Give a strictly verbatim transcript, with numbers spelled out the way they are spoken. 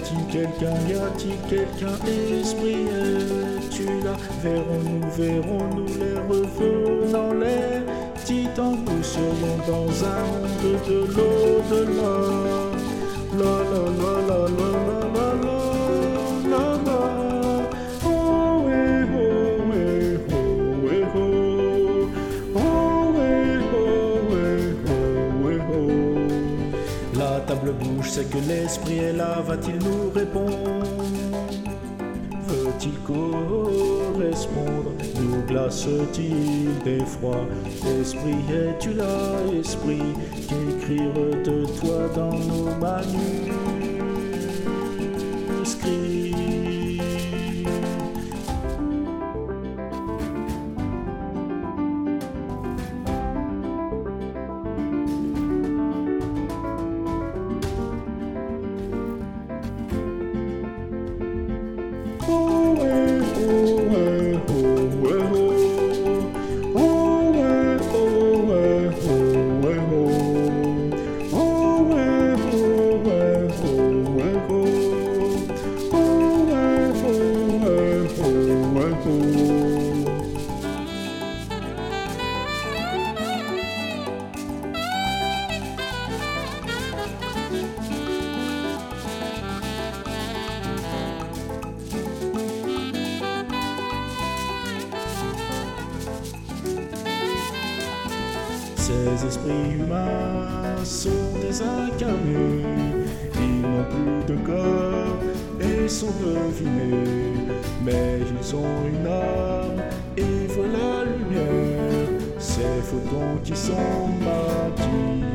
a-t-il quelqu'un, y a-t-il quelqu'un, esprit, es-tu là? Verrons-nous, verrons-nous les revenants, les titans, nous serions dans un monde de l'au-delà. La la la la la la la la la. Oh eh oh eh oh eh oh. Oh eh oh eh oh eh oh. La table bouge, c'est que l'esprit est là, va-t-il nous répondre? Veut-il correspondre? Nous glace-t-il d'effroi? Esprit, es-tu là, esprit? Qu'écrire de toi dans nos manuscrits? Oh eh oh eh oh eh oh. Oh eh oh eh oh eh oh. Oh eh oh eh oh eh oh. Oh eh oh eh oh eh oh. Ces esprits humains sont désincarnés, ils n'ont plus de corps et sont devinés, mais ils ont une âme et voient la lumière, ces photons qui sont maquillés.